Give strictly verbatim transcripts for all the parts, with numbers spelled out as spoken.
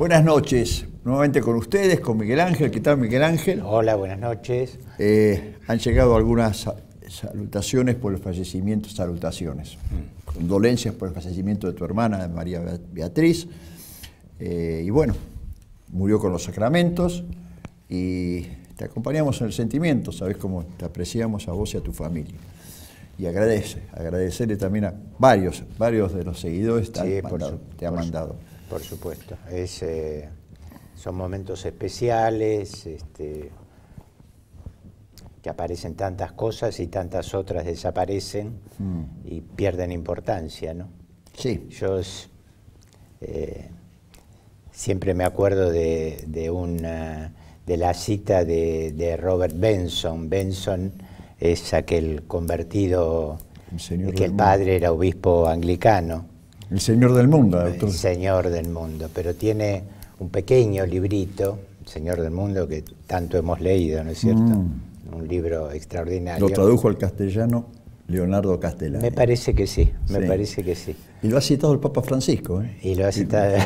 Buenas noches, nuevamente con ustedes, con Miguel Ángel. ¿Qué tal, Miguel Ángel? Hola, buenas noches. Eh, han llegado algunas salutaciones por el fallecimiento, salutaciones, mm. condolencias por el fallecimiento de tu hermana, María Beatriz. Eh, y bueno, murió con los sacramentos y te acompañamos en el sentimiento, sabes cómo te apreciamos a vos y a tu familia. Y agradece, agradecerle también a varios, varios de los seguidores que sí, te, por su, te han por mandado. Su, por supuesto, es, eh, son momentos especiales, este, que aparecen tantas cosas y tantas otras desaparecen mm. y pierden importancia, ¿no? Sí. Yo eh, siempre me acuerdo de, de, una, de la cita de, de Robert Benson. Benson es aquel convertido, el señor que el padre mundo. Era obispo anglicano. El señor del mundo, doctor. El señor del mundo, pero tiene un pequeño librito, El Señor del Mundo, que tanto hemos leído, ¿no es cierto? Mm. Un libro extraordinario. Lo tradujo al castellano Leonardo Castellani. Me parece que sí, me sí. parece que sí. Y lo ha citado el Papa Francisco, ¿eh? Y lo ha citado...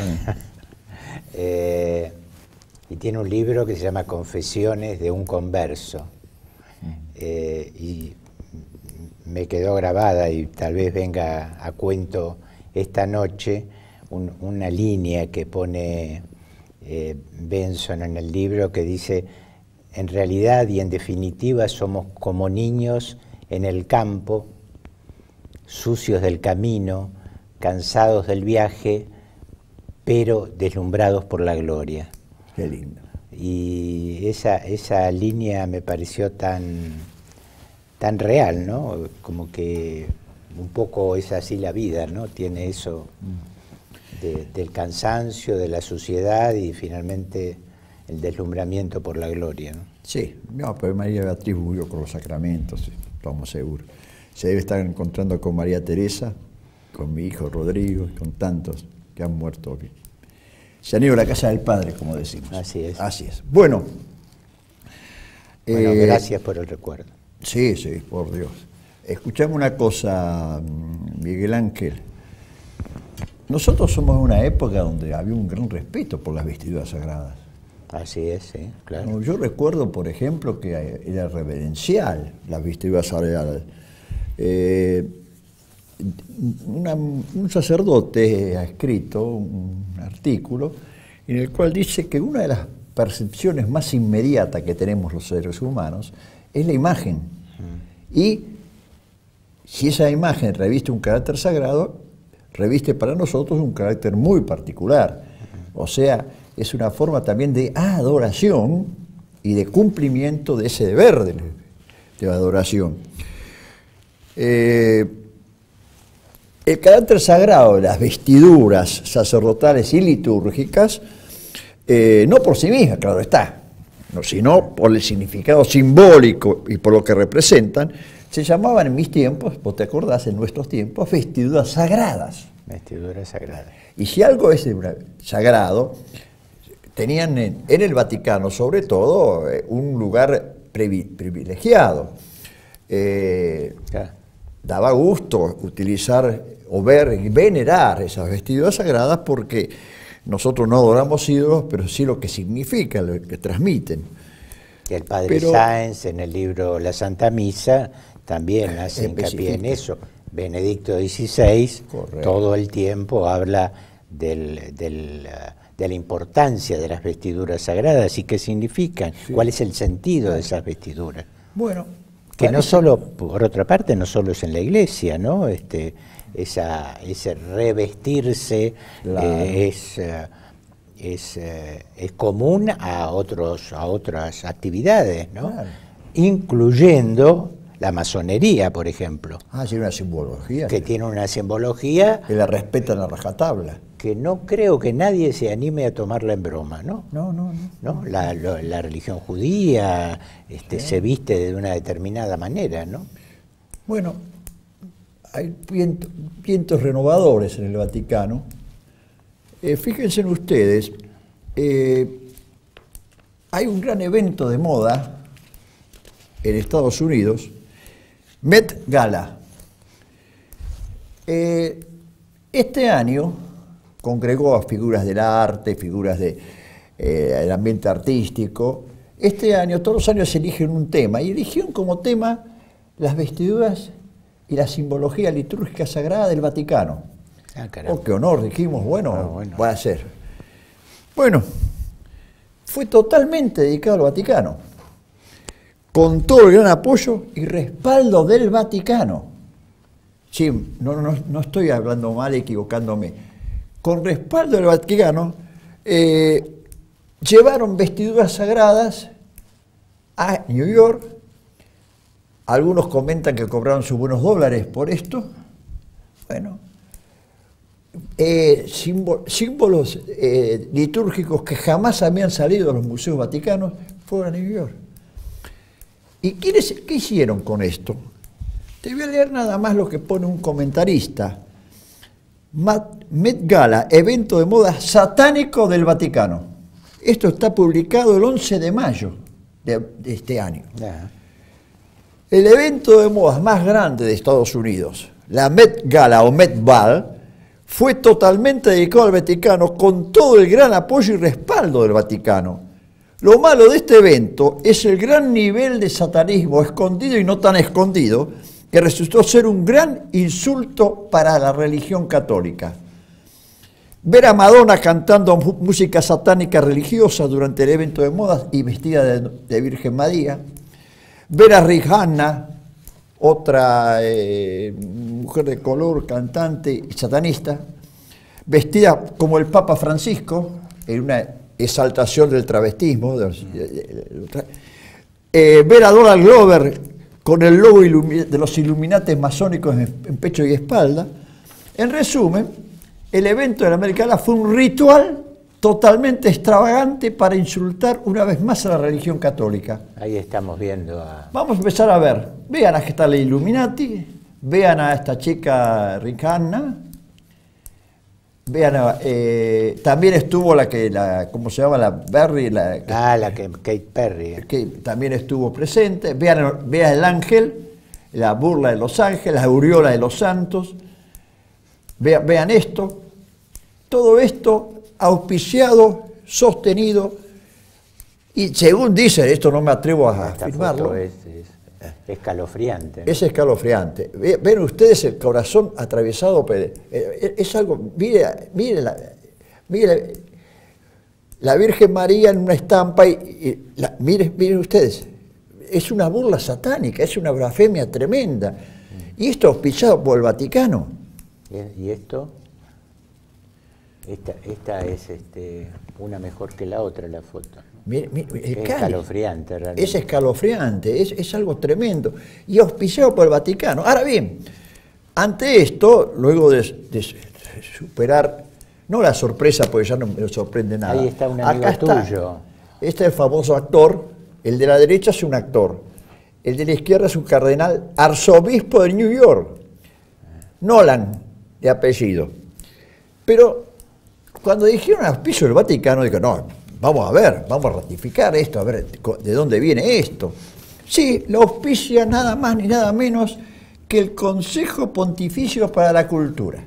eh, y tiene un libro que se llama Confesiones de un converso. Eh, y me quedó grabada, y tal vez venga a cuento esta noche, un, una línea que pone eh, Benson en el libro que dice: en realidad y en definitiva somos como niños en el campo, sucios del camino, cansados del viaje, pero deslumbrados por la gloria. Qué lindo. Y esa, esa línea me pareció tan, tan real, ¿no? Como que un poco es así la vida, ¿no? Tiene eso de, del cansancio, de la suciedad y finalmente el deslumbramiento por la gloria, ¿no? Sí, no, pero María Beatriz murió con los sacramentos, estamos seguros. Se debe estar encontrando con María Teresa, con mi hijo Rodrigo y con tantos que han muerto. Se han ido a la casa del Padre, como decimos. Así es. Así es. Bueno. Bueno, eh, gracias por el recuerdo. Sí, sí, por Dios. Escuchame una cosa, Miguel Ángel. Nosotros somos de una época donde había un gran respeto por las vestiduras sagradas. Así es, sí, claro. Yo recuerdo, por ejemplo, que era reverencial las vestiduras sagradas. Eh, Una, un sacerdote ha escrito un artículo en el cual dice que una de las percepciones más inmediatas que tenemos los seres humanos es la imagen. Mm. Y si esa imagen reviste un carácter sagrado, reviste para nosotros un carácter muy particular. Mm. O sea, es una forma también de adoración y de cumplimiento de ese deber de, de adoración. Eh, El carácter sagrado de las vestiduras sacerdotales y litúrgicas, eh, no por sí mismas, claro está, no, sino por el significado simbólico y por lo que representan, se llamaban en mis tiempos, vos te acordás, en nuestros tiempos, vestiduras sagradas. Vestiduras sagradas. Y si algo es sagrado, tenían en, en el Vaticano, sobre todo, eh, un lugar privilegiado. Eh, claro. Daba gusto utilizar o ver y venerar esas vestiduras sagradas porque nosotros no adoramos ídolos, pero sí lo que significa, lo que transmiten. Y el padre pero, Sáenz en el libro La Santa Misa también hace hincapié en eso. Benedicto dieciséis correcto. Todo el tiempo habla del, del, de la importancia de las vestiduras sagradas y qué significan, sí. Cuál es el sentido de esas vestiduras. Bueno, que parece... no solo, por otra parte, no solo es en la iglesia, ¿no? Este, esa, ese revestirse claro. eh, es, eh, es, eh, es común a, otros, a otras actividades, ¿no? Claro. Incluyendo la masonería, por ejemplo. Ah, tiene una simbología. Que tiene una simbología... Que la respetan a rajatabla. Que no creo que nadie se anime a tomarla en broma, ¿no? No, no, no. ¿No? La, lo, la religión judía este, sí. se viste de una determinada manera, ¿no? Bueno, hay vientos, vientos renovadores en el Vaticano. Eh, fíjense ustedes, eh, hay un gran evento de moda en Estados Unidos, Met Gala. Eh, este año congregó a figuras del arte, figuras de, eh, del ambiente artístico. Este año, todos los años se eligen un tema, y eligieron como tema las vestiduras y la simbología litúrgica sagrada del Vaticano. Ah, caramba. Oh, qué honor, dijimos, bueno, Ah, bueno. va a ser. Bueno, fue totalmente dedicado al Vaticano, con todo el gran apoyo y respaldo del Vaticano. Sí, no, no, no estoy hablando mal, equivocándome. Con respaldo del Vaticano, eh, llevaron vestiduras sagradas a New York. Algunos comentan que cobraron sus buenos dólares por esto. Bueno, eh, símbol, símbolos eh, litúrgicos que jamás habían salido de los museos vaticanos fueron a New York. ¿Y quiénes, qué hicieron con esto? Te voy a leer nada más lo que pone un comentarista. Met Gala, evento de moda satánico del Vaticano. Esto está publicado el once de mayo de, de este año. Yeah. El evento de modas más grande de Estados Unidos, la Met Gala o Met Ball, fue totalmente dedicado al Vaticano con todo el gran apoyo y respaldo del Vaticano. Lo malo de este evento es el gran nivel de satanismo escondido y no tan escondido, que resultó ser un gran insulto para la religión católica. Ver a Madonna cantando música satánica religiosa durante el evento de modas y vestida de, de Virgen María, ver a Rihanna, otra eh, mujer de color, cantante y satanista, vestida como el Papa Francisco, en una exaltación del travestismo, de los, de, de, de, eh, ver a Donald Glover con el logo de los Illuminati masónicos en, en pecho y espalda. En resumen, el evento de la Met Gala fue un ritual totalmente extravagante para insultar una vez más a la religión católica. Ahí estamos viendo a... Vamos a empezar a ver. Vean a que está la Illuminati, vean a esta chica Rihanna, vean a, eh, también estuvo la que, la, ¿cómo se llama? La Berry, la, Ah, la que Kate Perry. eh. que también estuvo presente. Vean, vean el ángel, la burla de los ángeles, la aureola de los santos. Vean, vean esto. Todo esto auspiciado, sostenido, y según dicen, esto no me atrevo a Esta afirmarlo, foto es, es escalofriante. es escalofriante. Ven ustedes el corazón atravesado, es algo, mire, mire, la, mire la Virgen María en una estampa, y, y la, mire, miren ustedes, es una burla satánica, es una blasfemia tremenda, y esto auspiciado por el Vaticano. ¿Y esto? Esta, esta es este, una mejor que la otra, la foto. Mire, mire, el es cáliz, escalofriante, realmente. Es escalofriante, es, es algo tremendo. Y auspiciado por el Vaticano. Ahora bien, ante esto, luego de, de superar, no la sorpresa, porque ya no me sorprende nada. Ahí está un amigo Acá está, tuyo. este es el famoso actor, el de la derecha es un actor, el de la izquierda es un cardenal, arzobispo de New York, Nolan, de apellido. Pero cuando dijeron auspicio del Vaticano, digo, no, vamos a ver, vamos a ratificar esto, a ver de dónde viene esto. Sí, lo auspicia nada más ni nada menos que el Consejo Pontificio para la Cultura.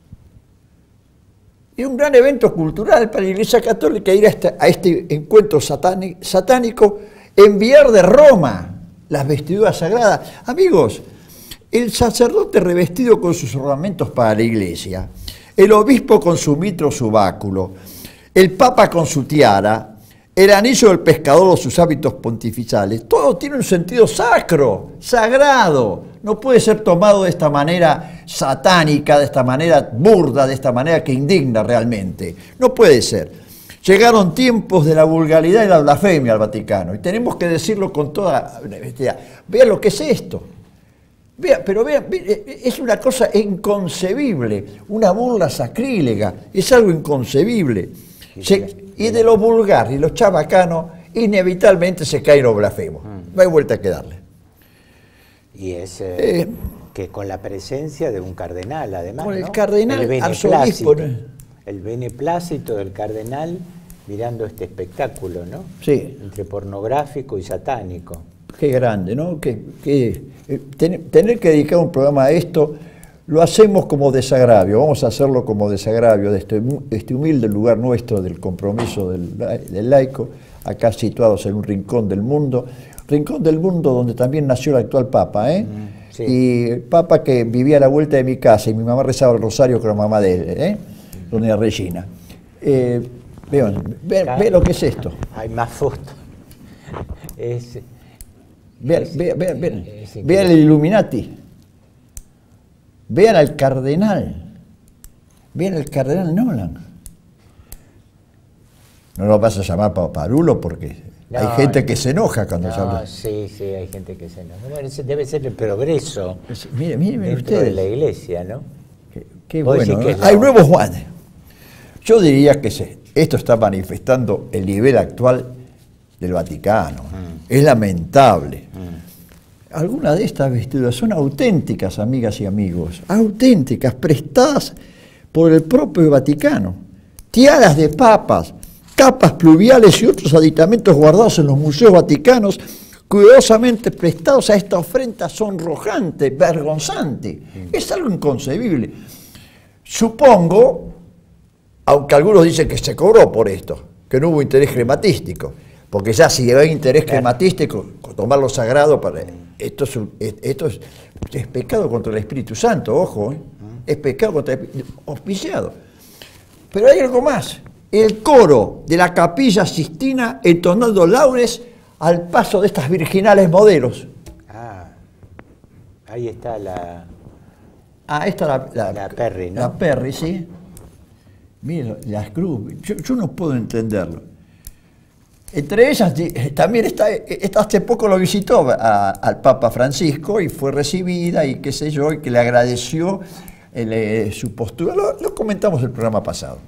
Es un gran evento cultural para la Iglesia Católica ir a este, a este encuentro satánico, satánico, enviar de Roma las vestiduras sagradas. Amigos, el sacerdote revestido con sus ornamentos para la Iglesia, el obispo con su mitro o su báculo, el papa con su tiara, el anillo del pescador o sus hábitos pontificiales, todo tiene un sentido sacro, sagrado. No puede ser tomado de esta manera satánica, de esta manera burda, de esta manera que indigna realmente. No puede ser. Llegaron tiempos de la vulgaridad y la blasfemia al Vaticano, y tenemos que decirlo con toda honestidad. Vean lo que es esto. Vean, pero vean, es una cosa inconcebible, una burla sacrílega, es algo inconcebible. Se, y de lo vulgar y lo chabacano, inevitablemente se caen los blasfemos. No hay vuelta que darle. Y es eh, Eh, que con la presencia de un cardenal, además, con el ¿no? cardenal el arzobispo, beneplácito, ¿no? el beneplácito del cardenal mirando este espectáculo, ¿no? Sí. Entre pornográfico y satánico. Qué grande, ¿no? Que, que, eh, ten, tener que dedicar un programa a esto lo hacemos como desagravio, vamos a hacerlo como desagravio de este, este humilde lugar nuestro del compromiso del, del laico, acá situados en un rincón del mundo, rincón del mundo donde también nació el actual Papa, ¿eh? Mm, sí. Y el Papa que vivía a la vuelta de mi casa y mi mamá rezaba el rosario con la mamá de él, ¿eh? Doña Regina. Eh, vean, ve, ve lo que es esto. Hay más fotos. Es, vean, es, vean, vean, vean, vean el Illuminati. Vean al cardenal, vean al cardenal Nolan. No lo vas a llamar paparulo porque no, hay gente que se enoja cuando no, se habla. Sí, sí, hay gente que se enoja. Bueno, ese debe ser el progreso. Es, mire, mire, mire dentro ustedes. de la iglesia, ¿no? Qué, qué bueno. Que hay nuevos Juanes. Yo diría que se, esto está manifestando el nivel actual del Vaticano. Mm. Es lamentable. Mm. Algunas de estas vestiduras son auténticas, amigas y amigos, auténticas, prestadas por el propio Vaticano. Tiaras de papas, capas pluviales y otros aditamentos guardados en los museos vaticanos, cuidadosamente prestados a esta ofrenda sonrojante, vergonzante. Es algo inconcebible. Supongo, aunque algunos dicen que se cobró por esto, que no hubo interés crematístico, porque ya si hay interés crematístico, tomar lo sagrado para... Esto, es, esto es, es pecado contra el Espíritu Santo, ojo, ¿eh? Es pecado contra el Espíritu auspiciado. Pero hay algo más. El coro de la Capilla Sistina entonando laudes al paso de estas virginales modelos. Ah, ahí está la... Ah, esta la, la, la Perry, ¿no? La Perry, sí. Miren, las cruz. Yo, yo no puedo entenderlo. Entre ellas también está, está, hace poco lo visitó a, al Papa Francisco y fue recibida y qué sé yo, y que le agradeció el, eh, su postura. Lo, lo comentamos el programa pasado.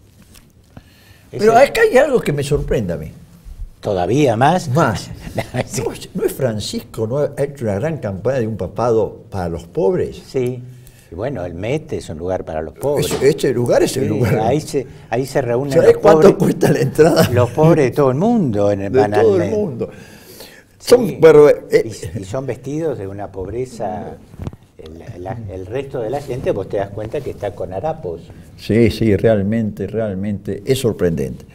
Pero acá hay algo que me sorprende a mí. ¿Todavía más? Más. ¿No, ¿No es Francisco, no ha hecho una gran campaña de un papado para los pobres? Sí. Y bueno, el M E T es un lugar para los pobres. Es, este lugar es sí, el lugar. Ahí se, ahí se reúnen ¿Sabés los cuánto pobres, cuesta la entrada? Los pobres de todo el mundo en el De banal. todo el mundo. Sí, son, pero, eh, y, y son vestidos de una pobreza. El, la, el resto de la gente, vos te das cuenta que está con harapos. Sí, sí, realmente, realmente es sorprendente.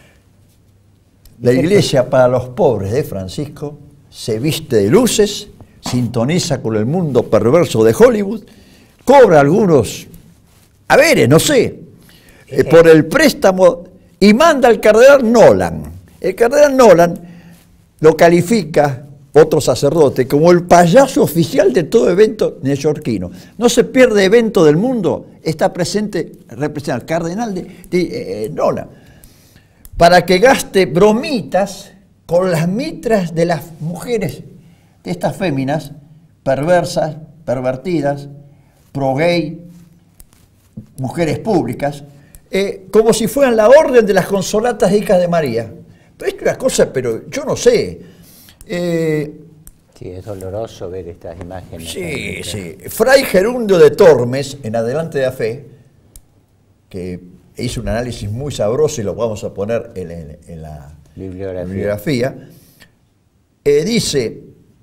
La iglesia para los pobres de Francisco se viste de luces, sintoniza con el mundo perverso de Hollywood, cobra algunos haberes, no sé, eh, por el préstamo y manda al cardenal Nolan. El cardenal Nolan lo califica, otro sacerdote, como el payaso oficial de todo evento neoyorquino. No se pierde evento del mundo, está presente, representa al cardenal de, de eh, Nolan, para que gaste bromitas con las mitras de las mujeres, de estas féminas, perversas, pervertidas, pro-gay, mujeres públicas, eh, como si fueran la orden de las consolatas hijas de María. Pero es una cosa, pero yo no sé. Eh, sí, es doloroso ver estas imágenes. Sí, sí. Fray Gerundio de Tormes, en Adelante de la Fe, que hizo un análisis muy sabroso y lo vamos a poner en, en, en la bibliografía, bibliografía eh, dice: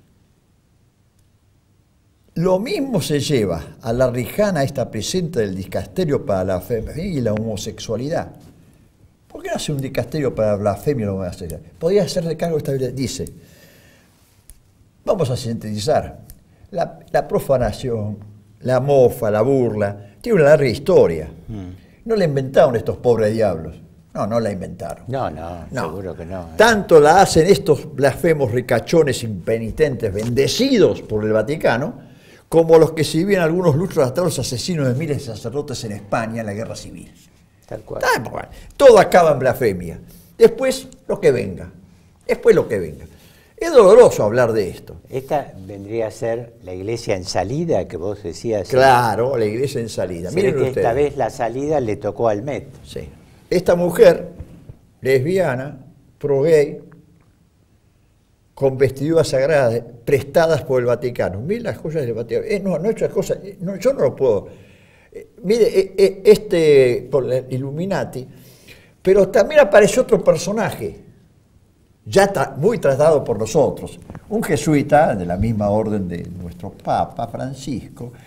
lo mismo se lleva a la Rijana, esta presente del dicasterio para la blasfemia y la homosexualidad. ¿Por qué no hace un dicasterio para la blasfemia y la homosexualidad? Podría hacerse cargo de esta Biblia. Dice, vamos a sintetizar, la, la profanación, la mofa, la burla, tiene una larga historia. Mm. No la inventaron estos pobres diablos. No, no la inventaron. No, no, no. Seguro que no. ¿eh? Tanto la hacen estos blasfemos ricachones impenitentes, bendecidos por el Vaticano, como los que sirvieron algunos lustros hasta los asesinos de miles de sacerdotes en España en la guerra civil. Tal cual. Tal cual. Todo acaba en blasfemia. Después lo que venga. Después lo que venga. Es doloroso hablar de esto. Esta vendría a ser la iglesia en salida que vos decías. Claro, la iglesia en salida. Se Miren ve que ustedes. Esta vez la salida le tocó al M E T. Sí. Esta mujer, lesbiana, pro-gay, con vestiduras sagradas prestadas por el Vaticano. Miren las cosas del Vaticano. Eh, no, no otras cosas. No, yo no lo puedo. Eh, mire, eh, eh, este, por el Illuminati, pero también apareció otro personaje, ya tra muy tratado por nosotros, un jesuita de la misma orden de nuestro Papa Francisco,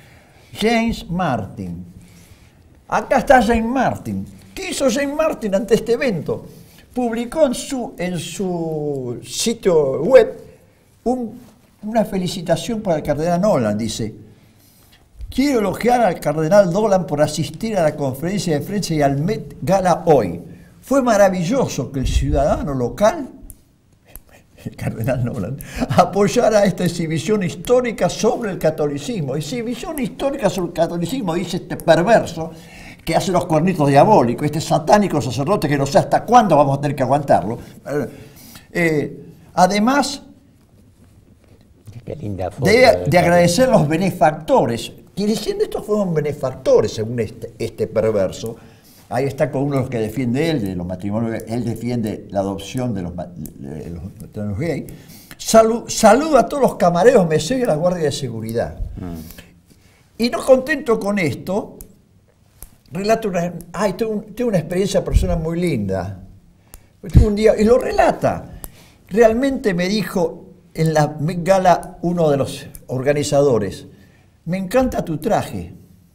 James Martin. Acá está James Martin. ¿Qué hizo James Martin ante este evento? Publicó en su, en su sitio web un, una felicitación para el cardenal Nolan. Dice: quiero elogiar al cardenal Nolan por asistir a la conferencia de prensa y al Met Gala hoy. Fue maravilloso que el ciudadano local, el cardenal Nolan, apoyara esta exhibición histórica sobre el catolicismo. Exhibición histórica sobre el catolicismo, dice este perverso que hace los cuernitos diabólicos, este satánico sacerdote que no sé hasta cuándo vamos a tener que aguantarlo. Eh, además, Qué linda foto de, de, de agradecer a los benefactores, y diciendo estos fueron benefactores según este, este perverso. Ahí está con uno de los que defiende él, de los matrimonios, él defiende la adopción de los, de los matrimonios gay. Salu, saluda a todos los camareros, meseros y a la guardia de seguridad. Mm. Y no contento con esto, relata una, ay, tengo, tengo una experiencia personal muy linda. Un día, y lo relata. Realmente me dijo en la Met Gala uno de los organizadores: me encanta tu traje.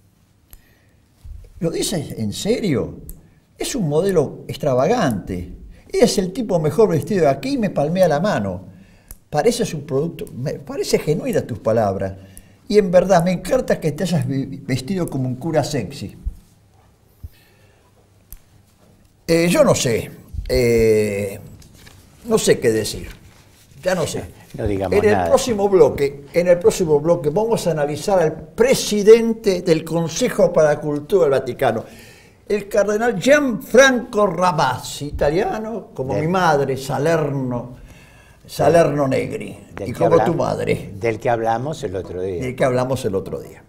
¿Lo dices en serio? Es un modelo extravagante. Es el tipo mejor vestido de aquí y me palmea la mano. Pareces un producto, me parece genuina tus palabras. Y en verdad me encanta que te hayas vestido como un cura sexy. Eh, yo no sé. Eh, no sé qué decir. Ya no sé. No digamos en el nada. próximo bloque, en el próximo bloque vamos a analizar al presidente del Consejo para la Cultura del Vaticano, el cardenal Gianfranco Ravasi, italiano, como Del, mi madre, Salerno, Salerno Negri, y como habla, tu madre. Del que hablamos el otro día. Del que hablamos el otro día.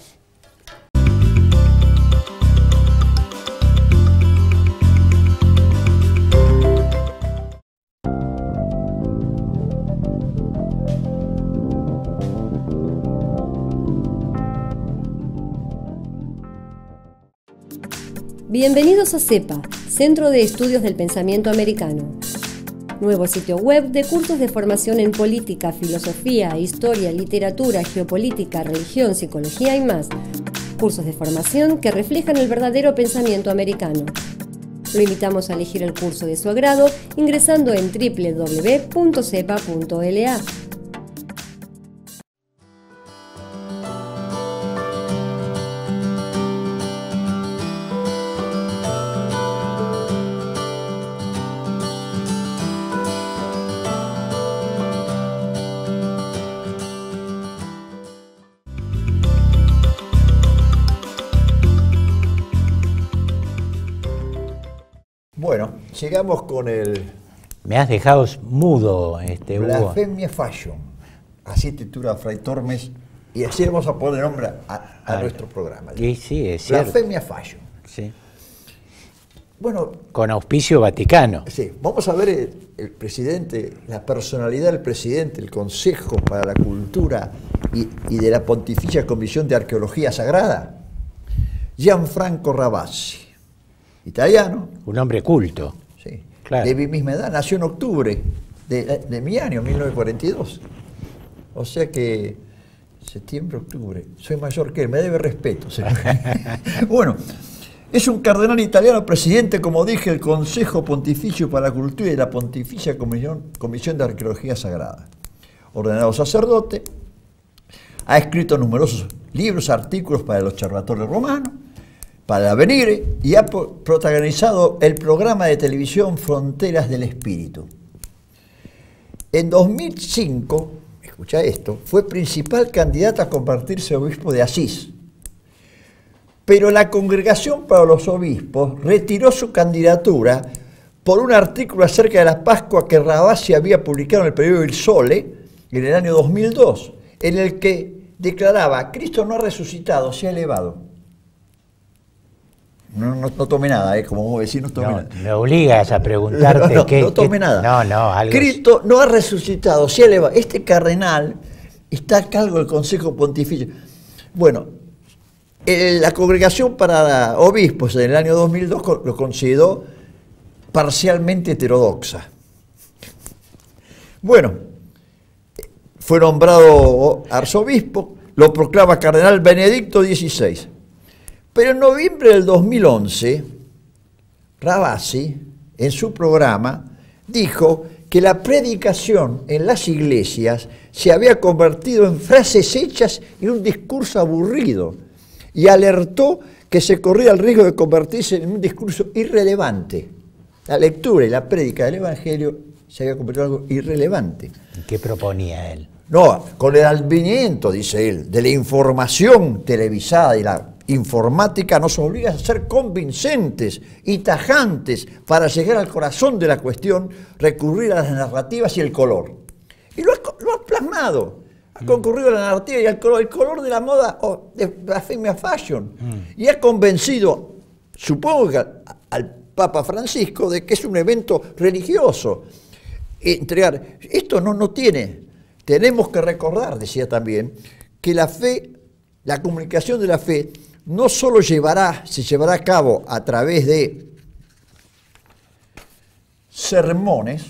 Bienvenidos a CEPA, Centro de Estudios del Pensamiento Americano. Nuevo sitio web de cursos de formación en política, filosofía, historia, literatura, geopolítica, religión, psicología y más. Cursos de formación que reflejan el verdadero pensamiento americano. Lo invitamos a elegir el curso de su agrado ingresando en doble u doble u doble u punto cepa punto l a. Bueno, llegamos con el... Me has dejado mudo, este, Hugo. Blasfemia Fashion. Así titula Fray Tormes, y así vamos a poner nombre a, a ah, nuestro programa. Y sí, es cierto. Blasfemia Fashion. Sí. Bueno, con auspicio vaticano. Sí, vamos a ver el, el presidente, la personalidad del presidente, el Consejo para la Cultura y, y de la Pontificia Comisión de Arqueología Sagrada, Gianfranco Ravasi, italiano. Un hombre culto. Sí, claro. De mi misma edad, nació en octubre de, de mi año, mil novecientos cuarenta y dos. O sea que septiembre, octubre, soy mayor que él, me debe respeto, señor. Bueno, es un cardenal italiano, presidente, como dije, del Consejo Pontificio para la Cultura y de la Pontificia Comisión, Comisión de Arqueología Sagrada. Ordenado sacerdote, ha escrito numerosos libros, artículos para el Observatorio Romano, para el Avvenire, y ha protagonizado el programa de televisión Fronteras del Espíritu. En dos mil cinco, escucha esto, fue principal candidato a convertirse obispo de Asís. Pero la Congregación para los Obispos retiró su candidatura por un artículo acerca de la Pascua que Ravasi había publicado en el periódico Il Sole en el año dos mil dos, en el que declaraba: Cristo no ha resucitado, se ha elevado. No, no, no tome nada, ¿eh? Como vos decís, no tome no, nada. Me obligas a preguntarte no, no, qué... No tome qué, nada. No, no, algo... Cristo no ha resucitado, se ha elevado. Este cardenal está a cargo del Consejo Pontificio. Bueno, el, la Congregación para Obispos en el año dos mil dos lo consideró parcialmente heterodoxa. Bueno, fue nombrado arzobispo, lo proclama Cardenal Benedicto dieciséis. Pero en noviembre del dos mil once, Ravasi, en su programa, dijo que la predicación en las iglesias se había convertido en frases hechas y un discurso aburrido, y alertó que se corría el riesgo de convertirse en un discurso irrelevante. La lectura y la prédica del Evangelio se había convertido en algo irrelevante. ¿Qué proponía él? No, con el advenimiento, dice él, de la información televisada y la informática nos obliga a ser convincentes y tajantes para llegar al corazón de la cuestión, recurrir a las narrativas y el color. Y lo ha, lo ha plasmado, ha concurrido a la narrativa y al color, el color de la moda o de blasfemia fashion. Mm. Y ha convencido, supongo que al, al Papa Francisco, de que es un evento religioso. Entregar, esto no, no tiene, tenemos que recordar, decía también, que la fe, la comunicación de la fe, no solo llevará, se llevará a cabo a través de sermones,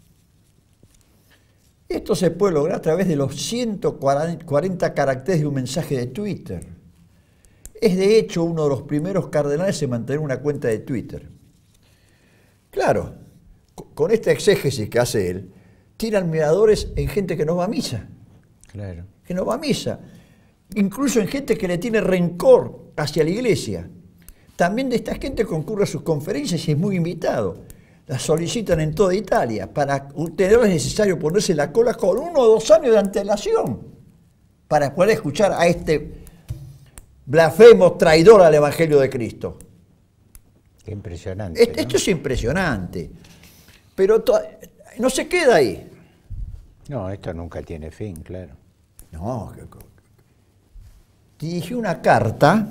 esto se puede lograr a través de los ciento cuarenta caracteres de un mensaje de Twitter. Es de hecho uno de los primeros cardenales en mantener una cuenta de Twitter. Claro, con esta exégesis que hace él, tiene admiradores en gente que no va a misa. Claro. Que no va a misa. Incluso en gente que le tiene rencor hacia la iglesia. También de esta gente concurre a sus conferencias y es muy invitado. Las solicitan en toda Italia. Para obtenerlo es necesario ponerse la cola con uno o dos años de antelación para poder escuchar a este blasfemo traidor al Evangelio de Cristo. Qué impresionante. Esto, ¿no? esto es impresionante. Pero no se queda ahí. No, esto nunca tiene fin, claro. No, dirigió una carta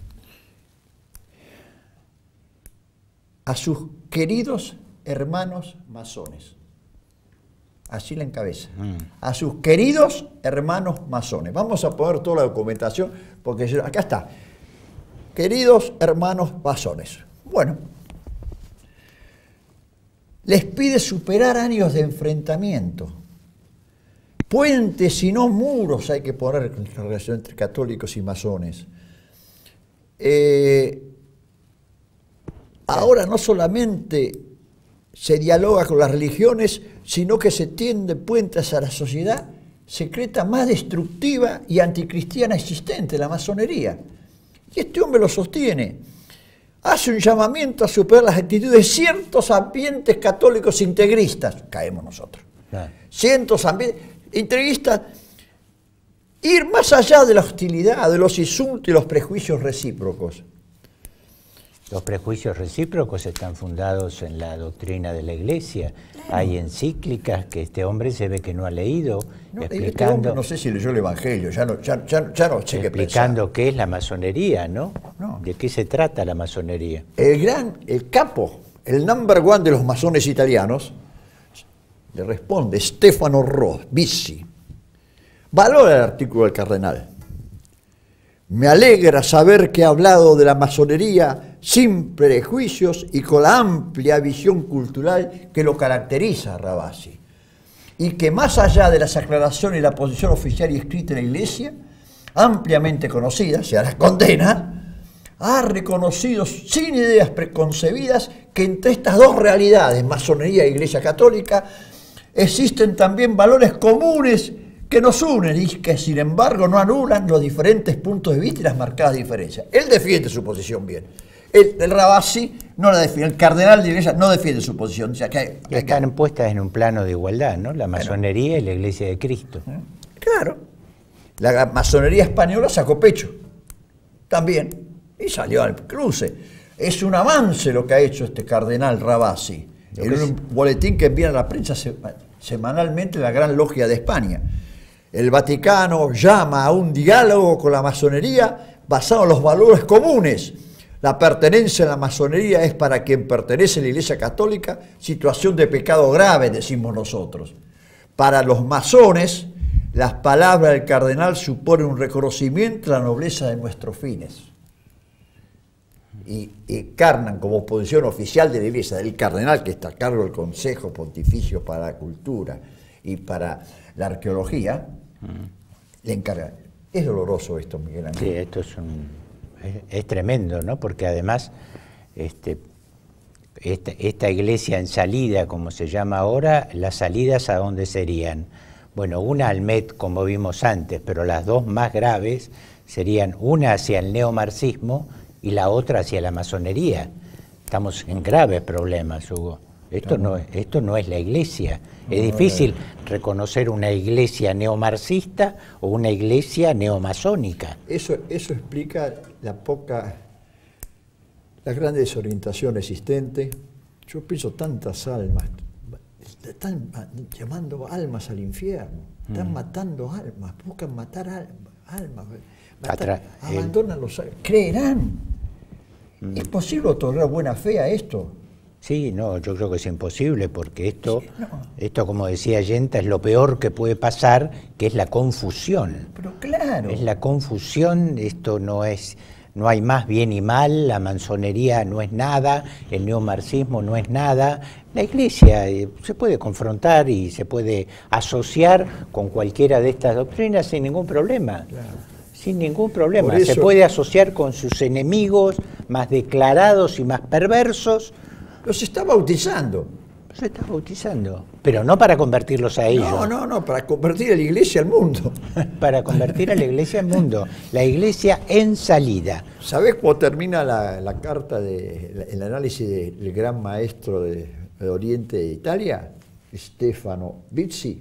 a sus queridos hermanos masones. Así la encabeza. Mm. A sus queridos hermanos masones. Vamos a poner toda la documentación, porque acá está. Queridos hermanos masones. Bueno, les pide superar años de enfrentamiento. Puentes y no muros hay que poner en la relación entre católicos y masones. Eh, ahora no solamente se dialoga con las religiones, sino que se tiende puentes a la sociedad secreta más destructiva y anticristiana existente, la masonería. Y este hombre lo sostiene. Hace un llamamiento a superar las actitudes de ciertos ambientes católicos integristas. Caemos nosotros. Claro. Ciertos ambientes integristas. Ir más allá de la hostilidad, de los insultos y los prejuicios recíprocos. Los prejuicios recíprocos están fundados en la doctrina de la Iglesia. Claro. Hay encíclicas que este hombre se ve que no ha leído, no, explicando... Este hombre no sé si leyó el Evangelio, ya no, ya, ya, ya no sé qué pensar. Explicando qué es la masonería, ¿no? ¿no? ¿De qué se trata la masonería? El gran, el capo, el number one de los masones italianos, le responde Stefano Rossi. Valora el artículo del cardenal. Me alegra saber que ha hablado de la masonería sin prejuicios y con la amplia visión cultural que lo caracteriza a Ravasi. Y que más allá de las aclaraciones y la posición oficial y escrita en la Iglesia, ampliamente conocida, o sea, las condena, ha reconocido sin ideas preconcebidas que entre estas dos realidades, masonería e Iglesia Católica, existen también valores comunes que nos unen y que sin embargo no anulan los diferentes puntos de vista y las marcadas diferencias. Él defiende su posición bien. El, el Ravasi no la defiende, el cardenal de la Iglesia no defiende su posición. O sea, que hay, hay Están que... puestas en un plano de igualdad, ¿no? La masonería bueno. y la Iglesia de Cristo. Claro. La masonería española sacó pecho también y salió al cruce. Es un avance lo que ha hecho este cardenal Ravasi. En un boletín que envía a la prensa semanalmente la Gran Logia de España. El Vaticano llama a un diálogo con la masonería basado en los valores comunes. La pertenencia a la masonería es para quien pertenece a la Iglesia Católica situación de pecado grave, decimos nosotros. Para los masones, las palabras del cardenal suponen un reconocimiento de la nobleza de nuestros fines. Y encarnan como posición oficial de la Iglesia del cardenal, que está a cargo del Consejo Pontificio para la Cultura y para la Arqueología, mm. le encargan Es doloroso esto, Miguel Ángel. Sí, esto es, un, es, es tremendo, ¿no? Porque además este, esta, esta iglesia en salida, como se llama ahora, las salidas ¿a dónde serían? Bueno, una al M E T, como vimos antes, pero las dos más graves serían una hacia el neomarxismo y la otra hacia la masonería. Estamos en graves problemas, Hugo. Esto no, esto no es la iglesia. Es difícil reconocer una iglesia neomarxista o una iglesia neomasónica. Eso, eso explica la poca, la gran desorientación existente. Yo pienso tantas almas, están llamando almas al infierno, están mm. matando almas, buscan matar almas, matar, abandonan los almas. ¿Creerán? Mm. ¿Es posible otorgar buena fe a esto? Sí, no, yo creo que es imposible, porque esto, sí, no. esto como decía Yenta, es lo peor que puede pasar, que es la confusión. Pero claro. Es la confusión, esto no es, no hay más bien y mal, la masonería no es nada, el neomarxismo no es nada. La iglesia eh, se puede confrontar y se puede asociar con cualquiera de estas doctrinas sin ningún problema. Claro. Sin ningún problema. Eso, se puede asociar con sus enemigos más declarados y más perversos. Los está bautizando. Los está bautizando, pero no para convertirlos a ellos. No, no, no, para convertir a la iglesia al mundo. Para convertir a la iglesia al mundo. La iglesia en salida. ¿Sabés cómo termina la, la carta, de, el análisis del gran maestro de, de Oriente de Italia, Stefano Bizzi?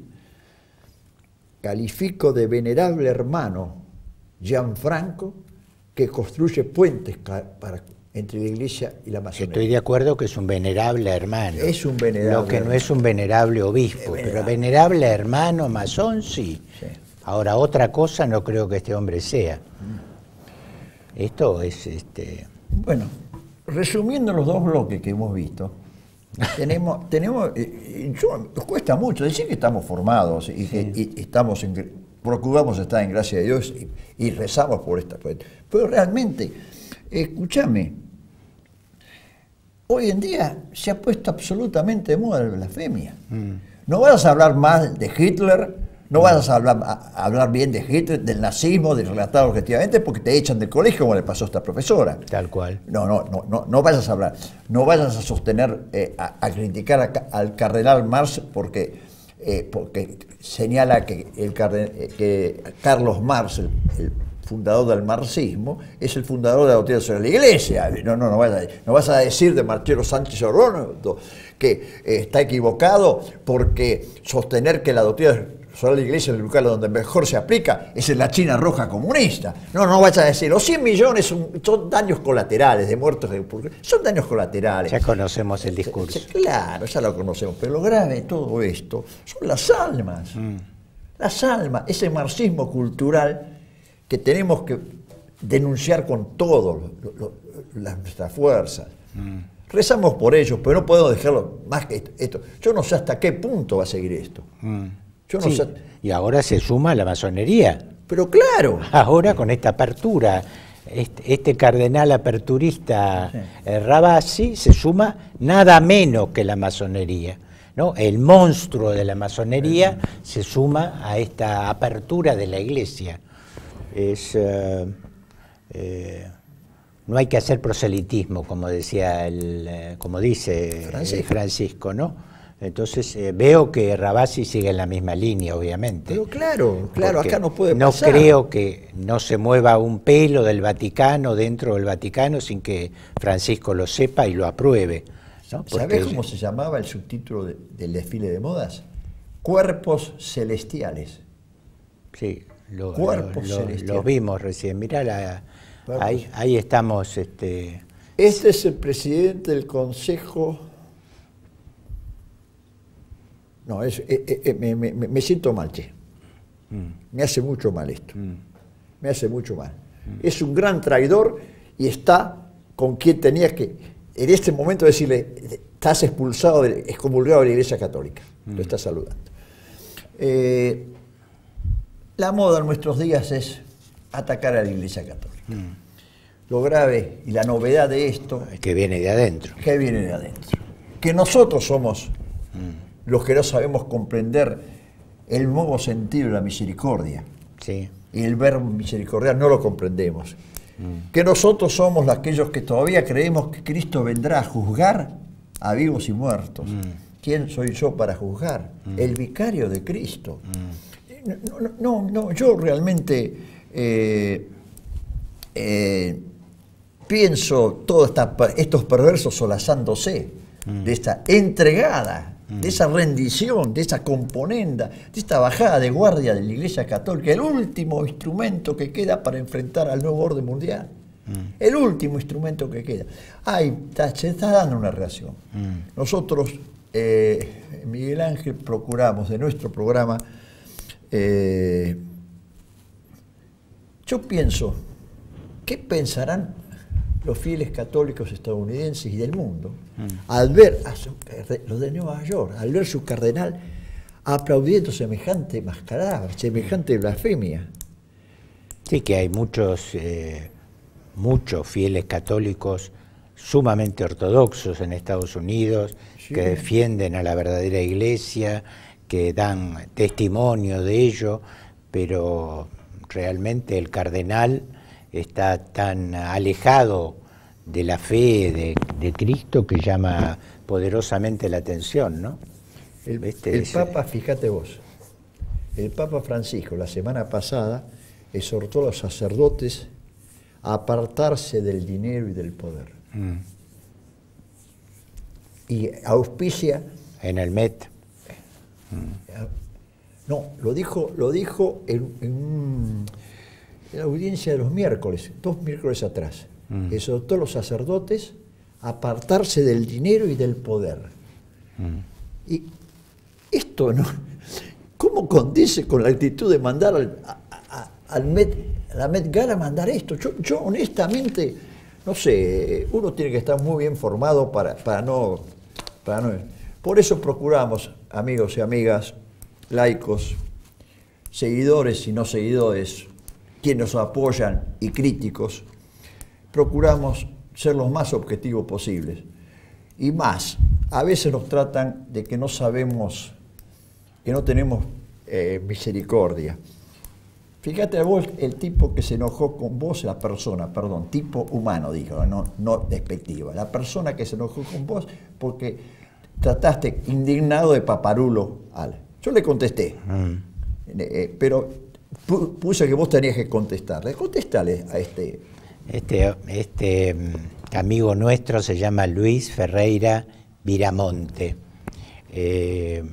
Califico de venerable hermano Gianfranco, que construye puentes para entre la iglesia y la masonería. Estoy de acuerdo que es un venerable hermano. Es un venerable Lo que no es un venerable obispo, venerable. Pero venerable hermano masón sí. sí. Ahora, otra cosa no creo que este hombre sea. Mm. Esto es... este. Bueno, resumiendo los dos bloques que hemos visto, tenemos... tenemos eh, yo, nos cuesta mucho decir que estamos formados y que sí. y estamos en, procuramos estar en gracia de Dios y, y rezamos por esta... Pero realmente, escúchame, hoy en día se ha puesto absolutamente de moda la blasfemia. Mm. No vas a hablar más de Hitler, no mm. vas a hablar, a hablar bien de Hitler, del nazismo, de relatar objetivamente, porque te echan del colegio, como le pasó a esta profesora. Tal cual. No, no, no, no, no vayas a hablar. No vayas a sostener, eh, a, a criticar a, al cardenal Marx porque, eh, porque señala que, el carden, que Carlos Marx, el, el fundador del marxismo, es el fundador de la doctrina sobre la iglesia. No, no, no vas a, no vas a decir de Marcelo Sánchez Orondo que eh, está equivocado porque sostener que la doctrina sobre la iglesia es el lugar donde mejor se aplica es en la China roja comunista. No, no vas a decir, los cien millones son, son daños colaterales de muertos, son daños colaterales. Ya conocemos el discurso. Claro, ya lo conocemos, pero lo grave de todo esto son las almas. Mm. Las almas, ese marxismo cultural que tenemos que denunciar con todas nuestras fuerzas. Mm. Rezamos por ellos, pero no podemos dejarlo más que esto. Yo no sé hasta qué punto va a seguir esto. Mm. Yo no sí. sé. Y ahora se suma la masonería. Pero claro. Ahora con esta apertura, este, este cardenal aperturista sí. eh, Ravasi se suma nada menos que la masonería, ¿no? El monstruo de la masonería sí. se suma a esta apertura de la iglesia. Es, uh, eh, no hay que hacer proselitismo, como decía el, eh, como dice Francisco, Francisco ¿no? Entonces eh, veo que Ravasi sigue en la misma línea, obviamente. Pero claro, claro, acá no puede no pasar. No creo que no se mueva un pelo del Vaticano, dentro del Vaticano, sin que Francisco lo sepa y lo apruebe, ¿no? ¿Sabés cómo se llamaba el subtítulo de, del desfile de modas? Cuerpos celestiales. Sí. Lo, lo, lo, lo vimos recién, mirá, la, ahí, ahí estamos. Este, este es el presidente del Consejo. No, es, eh, eh, me, me, me siento mal, che. Mm. Me hace mucho mal esto. Mm. Me hace mucho mal. Mm. Es un gran traidor y está con quien tenías que, en este momento, decirle: estás expulsado, de, excomulgado de la Iglesia Católica. Mm. Lo está saludando. Eh, La moda en nuestros días es atacar a la Iglesia Católica. Mm. Lo grave y la novedad de esto... Es que viene de adentro. Que viene de adentro. Que nosotros somos mm. los que no sabemos comprender el nuevo sentido de la misericordia. Sí. y el verbo misericordiar no lo comprendemos. Mm. Que nosotros somos aquellos que todavía creemos que Cristo vendrá a juzgar a vivos y muertos. Mm. ¿Quién soy yo para juzgar? Mm. El vicario de Cristo. Mm. No, no, no, yo realmente eh, eh, pienso todos estos perversos solazándose mm. de esta entregada, mm. de esa rendición, de esa componenda, de esta bajada de guardia de la Iglesia Católica, el último instrumento que queda para enfrentar al nuevo orden mundial. Mm. El último instrumento que queda. Ay, se está dando una reacción. Mm. Nosotros, eh, Miguel Ángel, procuramos de nuestro programa, eh, yo pienso, ¿qué pensarán los fieles católicos estadounidenses y del mundo mm. al ver a su, los de Nueva York, al ver su cardenal aplaudiendo semejante mascarada, semejante blasfemia? Sí, que hay muchos, eh, muchos fieles católicos sumamente ortodoxos en Estados Unidos, sí. que defienden a la verdadera Iglesia, que dan testimonio de ello, pero realmente el cardenal está tan alejado de la fe de, de Cristo que llama poderosamente la atención, ¿no? El, este, el Papa, fíjate vos, el Papa Francisco la semana pasada exhortó a los sacerdotes a apartarse del dinero y del poder. Mm. Y auspicia... En el M E T. No, lo dijo, lo dijo en, en, un, en la audiencia de los miércoles, dos miércoles atrás. Mm. Exhortó a los sacerdotes a apartarse del dinero y del poder. Mm. Y esto, ¿no? ¿Cómo condice con la actitud de mandar al, a, a, al Met, a la Met Gala mandar esto? Yo, yo honestamente, no sé, uno tiene que estar muy bien formado para, para, no, para no... Por eso procuramos, amigos y amigas, laicos, seguidores y no seguidores, quienes nos apoyan y críticos, procuramos ser los más objetivos posibles. Y más, a veces nos tratan de que no sabemos, que no tenemos eh, misericordia. Fíjate vos, el tipo que se enojó con vos, la persona, perdón, tipo humano, dijo, no, no despectiva, la persona que se enojó con vos porque trataste indignado de paparulo al. Yo le contesté, mm. eh, pero puse que vos tenías que contestarle. Contestale a este. Este, este amigo nuestro se llama Luis Ferreira Viramonte eh,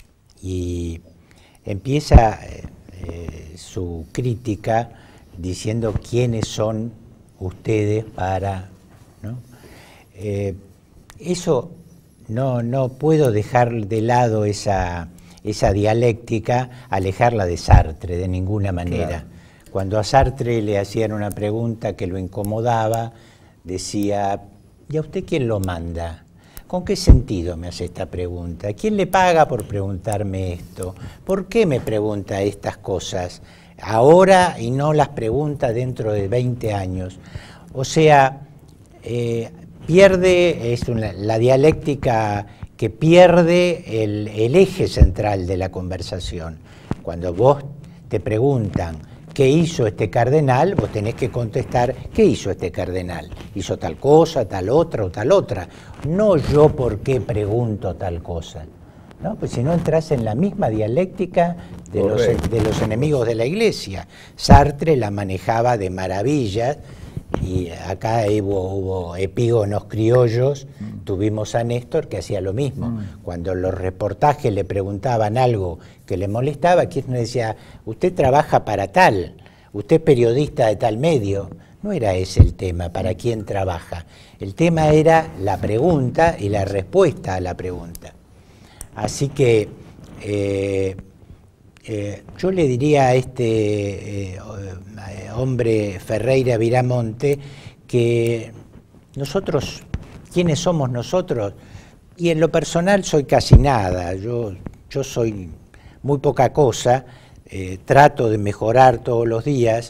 y empieza eh, su crítica diciendo quiénes son ustedes para, ¿no? Eh, eso no, no puedo dejar de lado esa, esa dialéctica, alejarla de Sartre de ninguna manera. Claro. Cuando a Sartre le hacían una pregunta que lo incomodaba, decía, ¿y a usted quién lo manda? ¿Con qué sentido me hace esta pregunta? ¿Quién le paga por preguntarme esto? ¿Por qué me pregunta estas cosas ahora y no las pregunta dentro de veinte años? O sea, eh, pierde, es una, la dialéctica que pierde el, el eje central de la conversación. Cuando vos te preguntan ¿qué hizo este cardenal? Vos tenés que contestar, ¿qué hizo este cardenal? ¿Hizo tal cosa, tal otra o tal otra? No yo por qué pregunto tal cosa, ¿no? Pues si no entras en la misma dialéctica de los, de los enemigos de la Iglesia. Sartre la manejaba de maravilla y acá hubo, hubo epígonos criollos, mm. tuvimos a Néstor que hacía lo mismo. Mm. Cuando los reportajes le preguntaban algo que le molestaba, Kirchner decía, usted trabaja para tal, usted es periodista de tal medio. No era ese el tema, para quién trabaja. El tema era la pregunta y la respuesta a la pregunta. Así que eh, eh, yo le diría a este eh, hombre Ferreira Viramonte que nosotros, ¿quiénes somos nosotros? Y en lo personal soy casi nada, yo, yo soy muy poca cosa, eh, trato de mejorar todos los días,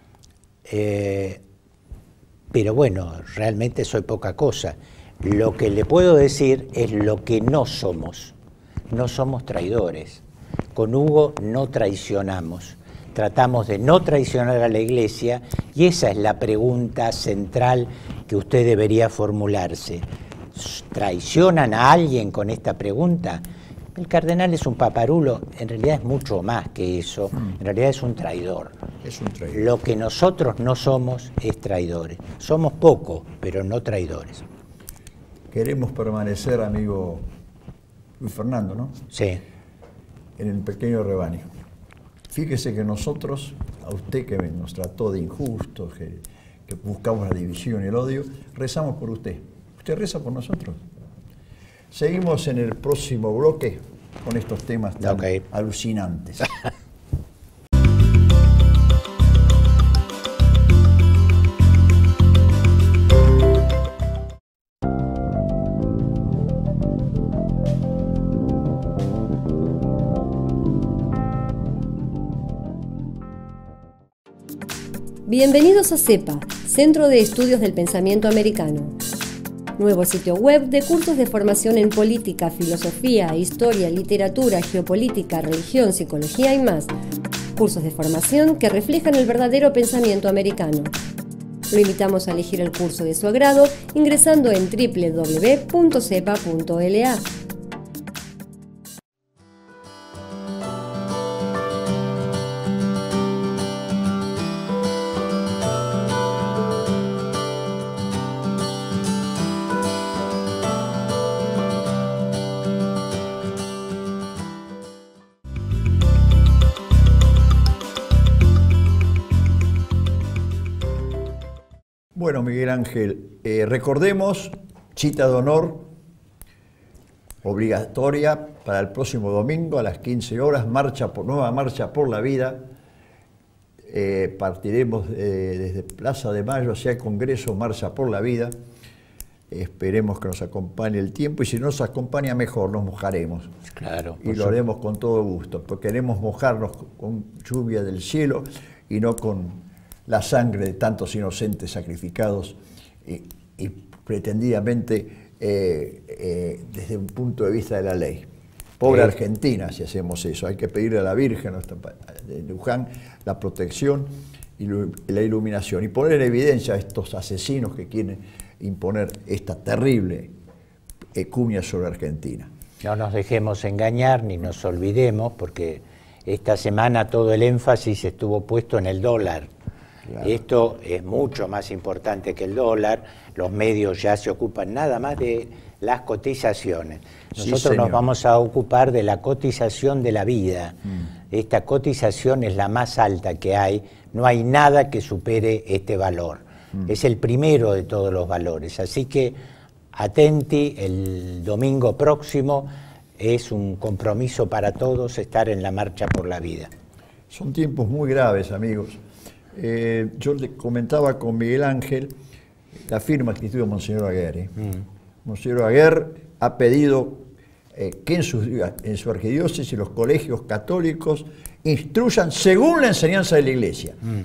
eh, pero bueno, realmente soy poca cosa. Lo que le puedo decir es lo que no somos. No somos traidores. Con Hugo no traicionamos. tratamos de no traicionar a la Iglesia, y esa es la pregunta central que usted debería formularse. ¿Traicionan a alguien con esta pregunta? El cardenal es un paparulo, en realidad es mucho más que eso, en realidad es un traidor. Es un traidor. Lo que nosotros no somos es traidores. Somos pocos, pero no traidores. Queremos permanecer, amigo Luis Fernando, ¿no? Sí. En el pequeño rebaño. Fíjese que nosotros, a usted que nos trató de injustos, que, que buscamos la división y el odio, rezamos por usted. Usted reza por nosotros. Seguimos en el próximo bloque con estos temas tan okay. alucinantes. Bienvenidos a CEPA, Centro de Estudios del Pensamiento Americano. Nuevo sitio web de cursos de formación en política, filosofía, historia, literatura, geopolítica, religión, psicología y más. Cursos de formación que reflejan el verdadero pensamiento americano. Lo invitamos a elegir el curso de su agrado ingresando en doble u doble u doble u punto cepa punto l a. Bueno, Miguel Ángel, eh, recordemos, cita de honor obligatoria para el próximo domingo a las quince horas, marcha por, nueva marcha por la vida. Eh, partiremos eh, desde Plaza de Mayo hacia el Congreso, marcha por la vida. Esperemos que nos acompañe el tiempo y si no nos acompaña mejor, nos mojaremos. Claro. Y lo haremos con todo gusto, porque queremos mojarnos con lluvia del cielo y no con la sangre de tantos inocentes sacrificados y, y pretendidamente eh, eh, desde un punto de vista de la ley. Pobre eh. Argentina si hacemos eso. Hay que pedirle a la Virgen de Luján la protección y la iluminación y poner en evidencia a estos asesinos que quieren imponer esta terrible cuña sobre Argentina. No nos dejemos engañar ni nos olvidemos, porque esta semana todo el énfasis estuvo puesto en el dólar. Claro. Esto es mucho más importante que el dólar. Los medios ya se ocupan nada más de las cotizaciones. Nosotros sí, nos vamos a ocupar de la cotización de la vida. Mm. Esta cotización es la más alta que hay. No hay nada que supere este valor. Mm. Es el primero de todos los valores. Así que atenti, el domingo próximo es un compromiso para todos estar en la marcha por la vida. Son tiempos muy graves, amigos. Eh, yo le comentaba con Miguel Ángel la firma que tuvo Monseñor Aguirre. Mm. Monseñor Aguirre ha pedido eh, que en su, en su arquidiócesis los colegios católicos instruyan según la enseñanza de la Iglesia. Mm.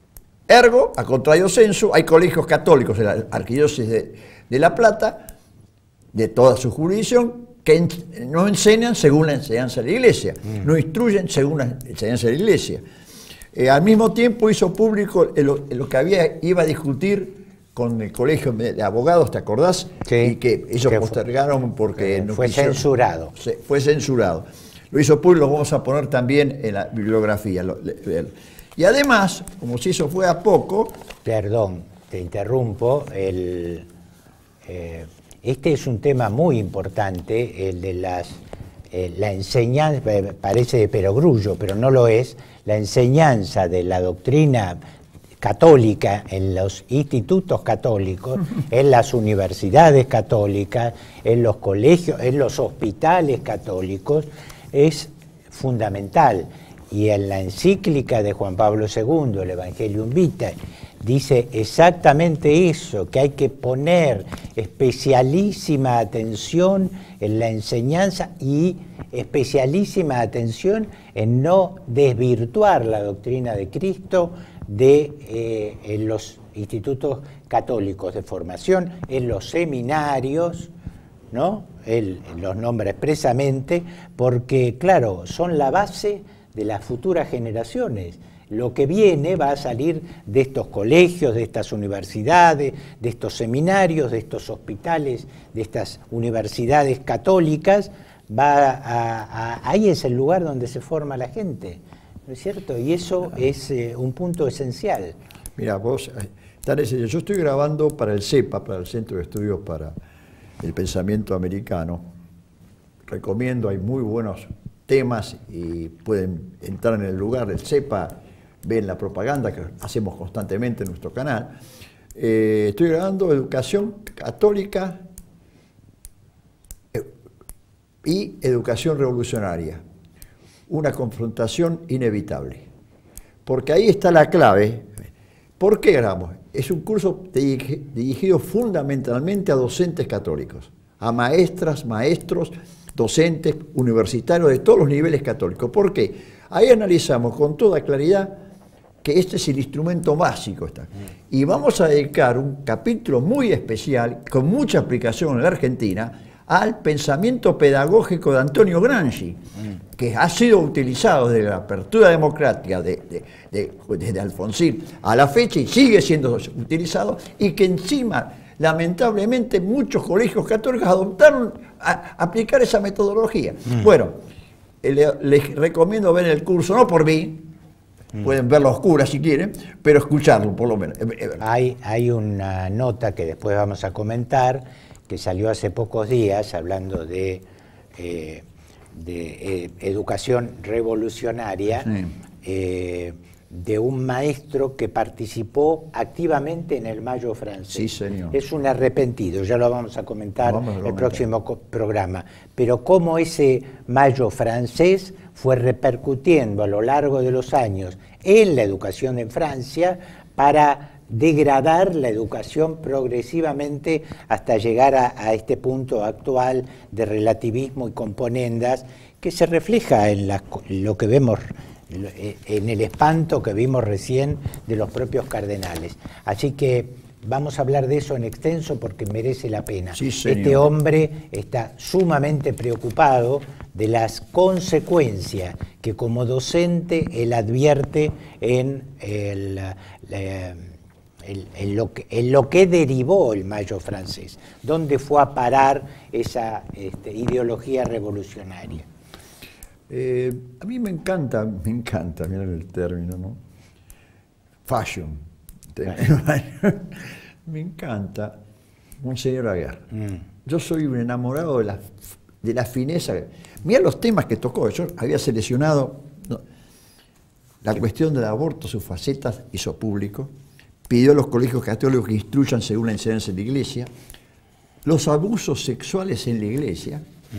Ergo, a contrario censo, hay colegios católicos en la arquidiócesis de, de La Plata, de toda su jurisdicción, que en, no enseñan según la enseñanza de la Iglesia, mm. no instruyen según la enseñanza de la Iglesia. Eh, al mismo tiempo hizo público lo, lo que había, iba a discutir con el Colegio de Abogados, ¿te acordás? Sí, y que ellos que postergaron porque eh, no fue quisieron, censurado. Se, fue censurado. Lo hizo público, lo vamos a poner también en la bibliografía. Lo, le, le, y además, como si eso fue a poco... Perdón, te interrumpo. El, eh, este es un tema muy importante, el de las... Eh, la enseñanza, parece de perogrullo, pero no lo es, la enseñanza de la doctrina católica en los institutos católicos, en las universidades católicas, en los colegios, en los hospitales católicos, es fundamental. Y en la encíclica de Juan Pablo segundo, el Evangelium Vitae, dice exactamente eso, que hay que poner especialísima atención en la enseñanza y especialísima atención en no desvirtuar la doctrina de Cristo de, eh, en los institutos católicos de formación, en los seminarios, ¿no? Él los nombra expresamente porque, claro, son la base de las futuras generaciones. lo que viene va a salir de estos colegios, de estas universidades, de estos seminarios, de estos hospitales, de estas universidades católicas, va a, a, ahí es el lugar donde se forma la gente, ¿no es cierto? Y eso es eh, un punto esencial. Mira, vos, tan sencillo, yo estoy grabando para el CEPA, para el Centro de Estudios para el Pensamiento Americano. Recomiendo, hay muy buenos temas y pueden entrar en el lugar del CEPA, ven la propaganda que hacemos constantemente en nuestro canal. Eh, estoy grabando Educación Católica y Educación Revolucionaria, una confrontación inevitable. Porque ahí está la clave. ¿Por qué grabamos? Es un curso dirigido fundamentalmente a docentes católicos, a maestras, maestros, docentes, universitarios de todos los niveles católicos. ¿Por qué? Ahí analizamos con toda claridad que este es el instrumento básico. Está. Y vamos a dedicar un capítulo muy especial, con mucha aplicación en la Argentina, al pensamiento pedagógico de Antonio Gramsci, mm. que ha sido utilizado desde la apertura democrática de, de, de, desde Alfonsín a la fecha y sigue siendo utilizado, y que encima, lamentablemente, muchos colegios católicos adoptaron a aplicar esa metodología. Mm. Bueno, le, les recomiendo ver el curso, no por mí, mm. pueden verlo a oscuras si quieren, pero escucharlo por lo menos. Hay, hay una nota que después vamos a comentar, que salió hace pocos días, hablando de, eh, de eh, educación revolucionaria, sí. eh, de un maestro que participó activamente en el Mayo francés. Sí, señor. Es un arrepentido, ya lo vamos a comentar en el comentar. próximo programa. Pero cómo ese Mayo francés fue repercutiendo a lo largo de los años en la educación en Francia para degradar la educación progresivamente hasta llegar a, a este punto actual de relativismo y componendas que se refleja en la, lo que vemos, en el espanto que vimos recién de los propios cardenales. Así que vamos a hablar de eso en extenso porque merece la pena. Sí, señor. Este hombre está sumamente preocupado de las consecuencias que como docente él advierte en el... la, En, en, lo que, en lo que derivó el Mayo francés, dónde fue a parar esa este, ideología revolucionaria. Eh, a mí me encanta, me encanta, miren el término, ¿no? Fashion. Me encanta Monseñor Aguer. Mm. Yo soy un enamorado de la, de la fineza. Mirá los temas que tocó. Yo había seleccionado, ¿no?, la cuestión del aborto, sus facetas, hizo público. Pidió a los colegios católicos que instruyan según la enseñanza de la Iglesia, los abusos sexuales en la Iglesia,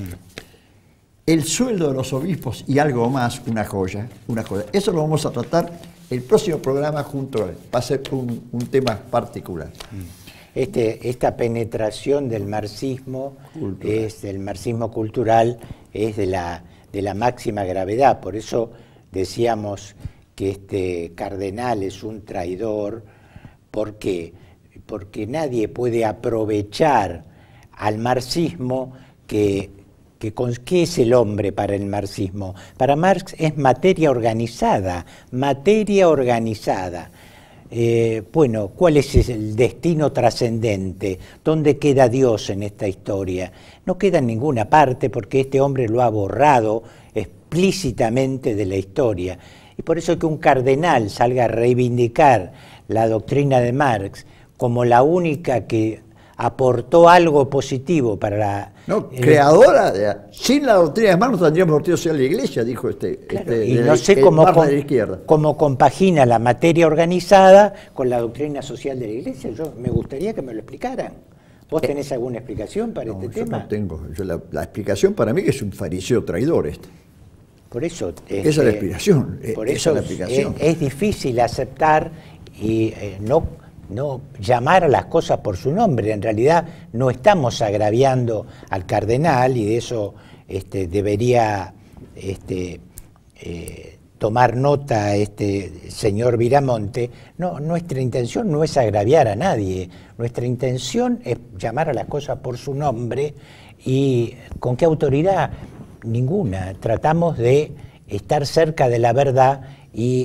mm. el sueldo de los obispos y algo más, una joya, una joya. Eso lo vamos a tratar el próximo programa junto a él. Va a ser un, un tema particular. Este, esta penetración del marxismo, cultural. es del marxismo cultural, es de la, de la máxima gravedad. Por eso decíamos que este cardenal es un traidor. ¿Por qué? Porque nadie puede aprovechar al marxismo que, que, ¿qué es el hombre para el marxismo? Para Marx es materia organizada, materia organizada. Eh, bueno, ¿cuál es el destino trascendente? ¿Dónde queda Dios en esta historia? No queda en ninguna parte porque este hombre lo ha borrado explícitamente de la historia. Y por eso que un cardenal salga a reivindicar la doctrina de Marx como la única que aportó algo positivo para la... No, eh, creadora, de, sin la doctrina de Marx no tendríamos doctrina social de la Iglesia, dijo este... Claro, este y de no la, sé cómo, Marx con, de la izquierda. cómo compagina la materia organizada con la doctrina social de la Iglesia. Yo me gustaría que me lo explicaran. ¿Vos tenés alguna explicación para no, este yo tema? No tengo. Yo la, la explicación para mí que es un fariseo traidor este. Por eso... Esa este, es la explicación. Por esa eso es la explicación. Es, es difícil aceptar y eh, no, no llamar a las cosas por su nombre. En realidad no estamos agraviando al cardenal y de eso este, debería este, eh, tomar nota este señor Viramonte. No, nuestra intención no es agraviar a nadie. Nuestra intención es llamar a las cosas por su nombre. ¿Y con qué autoridad? Ninguna. Tratamos de estar cerca de la verdad y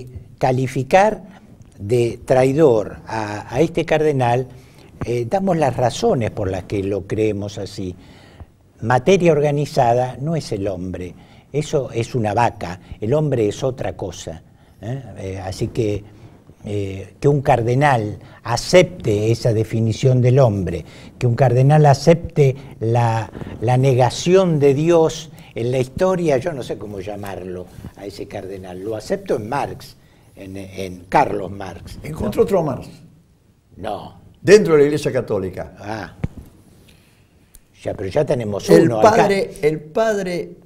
calificar de traidor a, a este cardenal, eh, damos las razones por las que lo creemos así. Materia organizada no es el hombre, eso es una vaca, el hombre es otra cosa. ¿eh? Eh, así que eh, que un cardenal acepte esa definición del hombre, que un cardenal acepte la, la negación de Dios en la historia, yo no sé cómo llamarlo a ese cardenal, lo acepto en Marx, en, en Carlos Marx. ¿Encontró otro Marx? No. Dentro de la Iglesia Católica. Ah. Ya, pero ya tenemos El uno padre, acá. el padre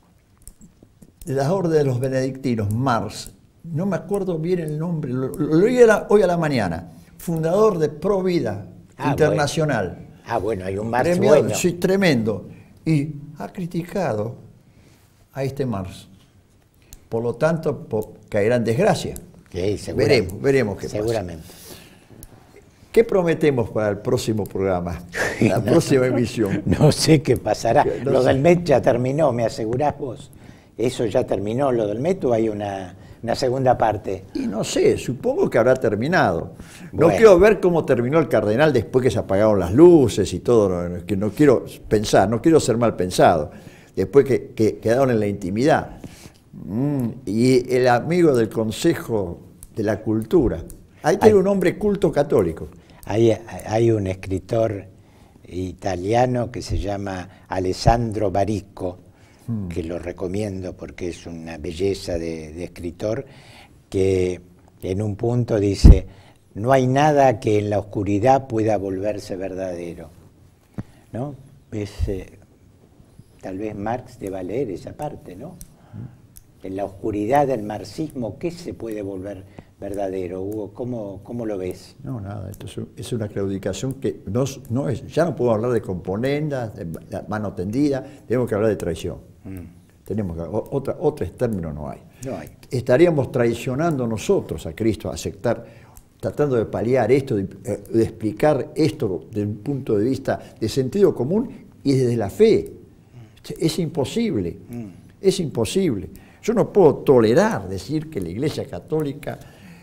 de las órdenes de los benedictinos, Marx, no me acuerdo bien el nombre, lo, lo leí a la, hoy a la mañana, fundador de Pro Vida Ah, Internacional. Bueno. Ah, bueno, hay un Marx Premiado, bueno. sí, tremendo. Y ha criticado a este Marx. Por lo tanto, po, caerá en desgracia. Sí, veremos, veremos qué seguramente. pasa. ¿Qué prometemos para el próximo programa, la no, próxima emisión? No sé qué pasará. No lo sé. del M E T ya terminó, ¿me asegurás vos? ¿Eso ya terminó, lo del M E T, o hay una, una segunda parte? Y no sé, supongo que habrá terminado. No Bueno. quiero ver cómo terminó el cardenal después que se apagaron las luces y todo, no, que no quiero pensar, no quiero ser mal pensado, después que, que quedaron en la intimidad. Mm, y el amigo del Consejo de la Cultura. Ahí tiene Hay, un hombre culto católico. Hay, hay un escritor italiano que se llama Alessandro Baricco, mm. que lo recomiendo porque es una belleza de, de escritor, que en un punto dice: no hay nada que en la oscuridad pueda volverse verdadero. ¿No? Es, eh, tal vez Marx deba leer esa parte, ¿no? En la oscuridad del marxismo, ¿qué se puede volver verdadero, Hugo? ¿Cómo, cómo lo ves? No, nada, esto es, es una claudicación que no, no es, ya no podemos hablar de componendas, de mano tendida, tenemos que hablar de traición. Mm. Tenemos que, otra, otro término no hay. No hay. Estaríamos traicionando nosotros a Cristo, a aceptar, tratando de paliar esto, de, de explicar esto desde un punto de vista de sentido común y desde la fe. Es imposible, mm. es imposible. Yo no puedo tolerar decir que la Iglesia Católica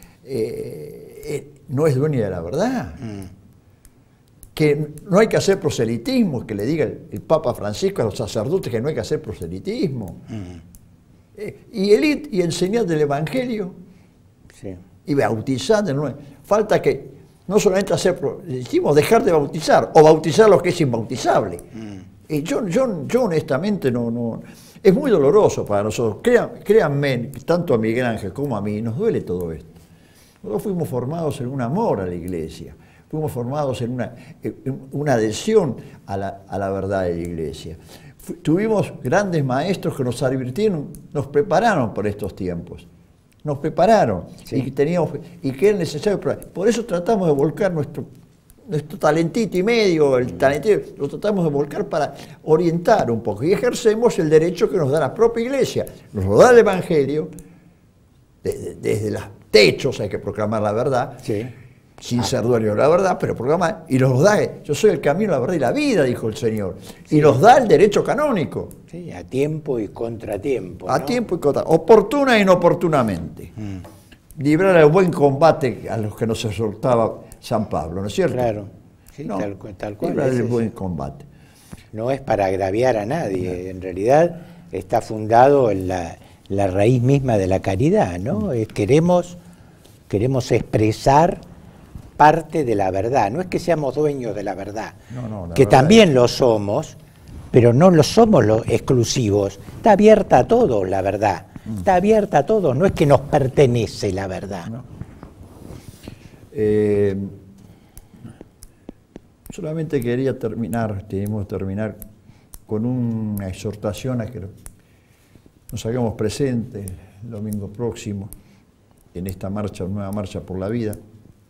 eh, eh, no es dueña de la verdad. Mm. Que no hay que hacer proselitismo, que le diga el, el Papa Francisco a los sacerdotes que no hay que hacer proselitismo. Mm. Eh, y, el, y enseñar del Evangelio. Sí. Y bautizar. No, falta que no solamente hacer proselitismo, dejar de bautizar, o bautizar lo que es inbautizable. Mm. Y yo, yo, yo honestamente no... no es muy doloroso para nosotros. Crean, créanme, tanto a Miguel Ángel como a mí, nos duele todo esto. Nosotros fuimos formados en un amor a la Iglesia, fuimos formados en una, en una adhesión a la, a la verdad de la Iglesia. Fu, tuvimos grandes maestros que nos advirtieron, nos prepararon por estos tiempos. Nos prepararon, sí. y, teníamos, y que era necesario. Por eso tratamos de volcar nuestro... nuestro talentito y medio, el talentito, lo tratamos de volcar para orientar un poco y ejercemos el derecho que nos da la propia Iglesia, nos lo da el Evangelio, desde, desde los techos hay que proclamar la verdad, sí. sin ah. ser dueño de la verdad, pero proclamar, y nos da, yo soy el camino, la verdad y la vida, dijo el Señor, sí. y nos da el derecho canónico. Sí, a tiempo y contratiempo. A ¿no? tiempo y contra, oportuna e inoportunamente. Mm. Librar el buen combate a los que nos exhortaba San Pablo, ¿no es cierto? Claro, sí, no, tal, tal cual. Librar el buen combate. No es para agraviar a nadie, no. En realidad está fundado en la, la raíz misma de la caridad, ¿no? Es, queremos, queremos expresar parte de la verdad, no es que seamos dueños de la verdad, no, no, la que verdad también es... lo somos, pero no lo somos los exclusivos, está abierta a todos la verdad. Está abierta a todos, no es que nos pertenece la verdad. No. Eh, solamente quería terminar, tenemos que terminar con una exhortación a que nos hagamos presentes el domingo próximo en esta marcha, nueva marcha por la vida.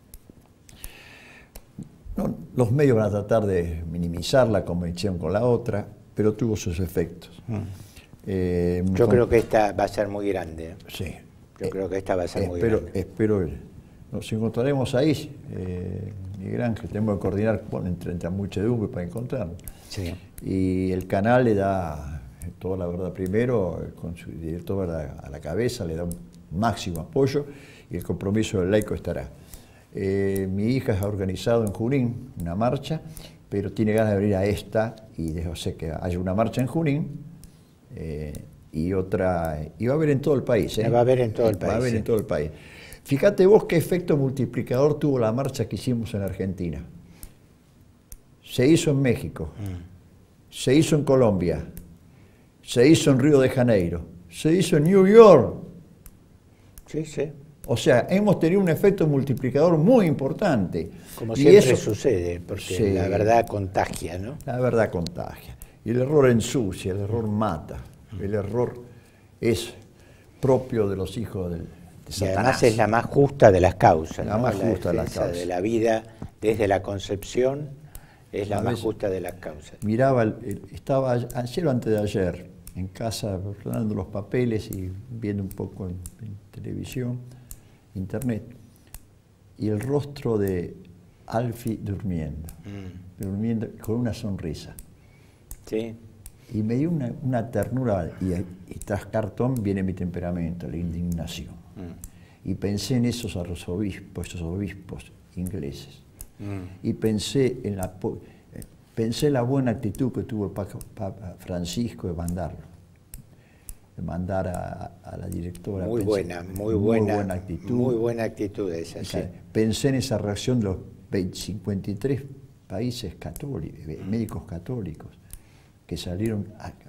No, los medios van a tratar de minimizar la convención con la otra, pero tuvo sus efectos. Mm. Eh, Yo con... creo que esta va a ser muy grande. Sí. Yo eh, creo que esta va a ser espero, muy grande. Espero, nos encontraremos ahí, eh, Miguel Ángel, tenemos que coordinar bueno, entre, entre muchedumbre para encontrarnos. Sí. Y el canal le da toda la verdad primero, con su director a la, a la cabeza, le da un, máximo apoyo y el compromiso del laico estará. Eh, mi hija ha organizado en Junín una marcha, pero tiene ganas de venir a esta y de, o sea, que haya una marcha en Junín eh, y otra, y va a haber en todo el país. ¿eh? Va a haber en todo el país. Va a haber sí. en todo el país. Fíjate vos qué efecto multiplicador tuvo la marcha que hicimos en Argentina. Se hizo en México, mm. se hizo en Colombia, se hizo en Río de Janeiro, se hizo en New York. Sí, sí. O sea, hemos tenido un efecto multiplicador muy importante. Como y siempre eso, sucede, porque sí, la verdad contagia, ¿no? La verdad contagia. Y el error ensucia, el error mata. El error es propio de los hijos del, de Satanás. Y además es la más justa de las causas. La ¿no? más la justa de las defensa causas. de la vida desde la concepción es la A más veces justa de las causas. Miraba, el, el, estaba ayer o antes de ayer en casa ordenando los papeles y viendo un poco en, en televisión, internet, y el rostro de Alfie durmiendo, mm. durmiendo con una sonrisa. Sí. Y me dio una, una ternura, y, y tras cartón viene mi temperamento, la indignación. Mm. Y pensé en esos arzobispos, esos obispos ingleses. Mm. Y pensé en la pensé en la buena actitud que tuvo el Papa, Papa Francisco de mandarlo, de mandar a, a la directora. Muy pensé, buena, muy, muy buena, buena actitud. Muy buena actitud esa, sí. Pensé en esa reacción de los cincuenta y tres países católicos, médicos católicos, que salieron a, a,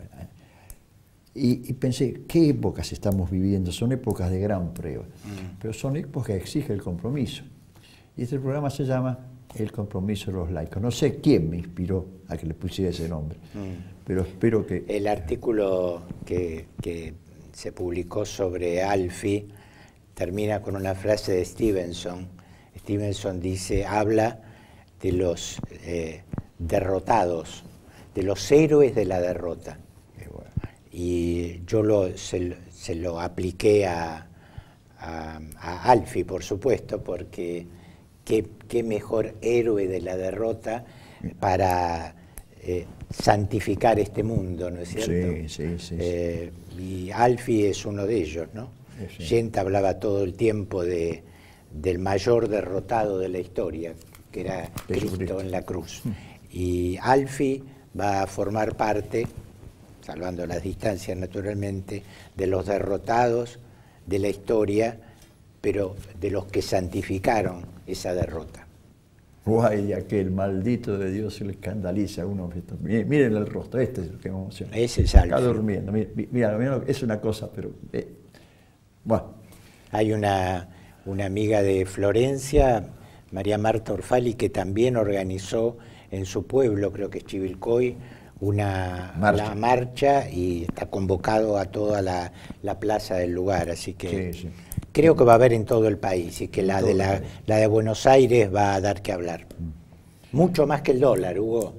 y, y pensé, ¿qué épocas estamos viviendo? Son épocas de gran prueba, mm. pero son épocas que exigen el compromiso. Y este programa se llama El compromiso de los laicos. No sé quién me inspiró a que le pusiera ese nombre, mm. pero espero que... El artículo que, que se publicó sobre Alfie termina con una frase de Stevenson. Stevenson dice, habla de los eh, derrotados, de los héroes de la derrota. Bueno. Y yo lo, se, se lo apliqué a, a, a Alfie, por supuesto, porque qué, qué mejor héroe de la derrota para eh, santificar este mundo, ¿no es cierto? Sí, sí, sí. Eh, y Alfie es uno de ellos, ¿no? Sí. Gent hablaba todo el tiempo de, del mayor derrotado de la historia, que era Cristo en la cruz. Y Alfie va a formar parte, salvando las distancias naturalmente, de los derrotados de la historia, pero de los que santificaron esa derrota. Guay, aquel maldito de Dios se le escandaliza a uno. Miren el rostro, este es lo que me emociona. Ese es Alfie. Está durmiendo, mira, mira, mira, es una cosa, pero... Eh, bueno. Hay una, una amiga de Florencia, María Marta Orfali, que también organizó en su pueblo, creo que es Chivilcoy, una marcha, la marcha y está convocado a toda la, la plaza del lugar, así que sí, sí. creo que va a haber en todo el país y que la de, la, la de Buenos Aires va a dar que hablar. Mm. Mucho más que el dólar, Hugo.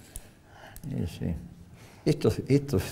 Sí, sí. Estos, estos,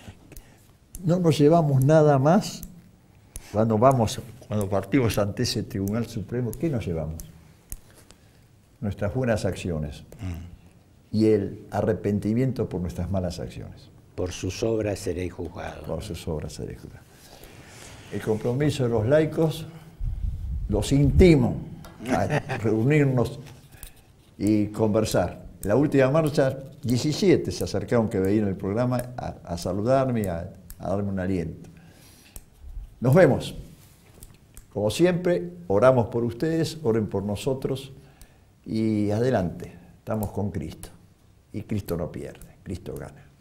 no nos llevamos nada más cuando vamos, cuando partimos ante ese Tribunal Supremo. ¿Qué nos llevamos? Nuestras buenas acciones mm. y el arrepentimiento por nuestras malas acciones. Por sus obras seréis juzgados. Por sus obras seréis juzgados. El compromiso de los laicos los intimo a reunirnos y conversar. La última marcha, diecisiete se acercaron que veían el programa a, a saludarme, a, a darme un aliento. Nos vemos. Como siempre, oramos por ustedes, oren por nosotros. Y adelante, estamos con Cristo. Y Cristo no pierde, Cristo gana.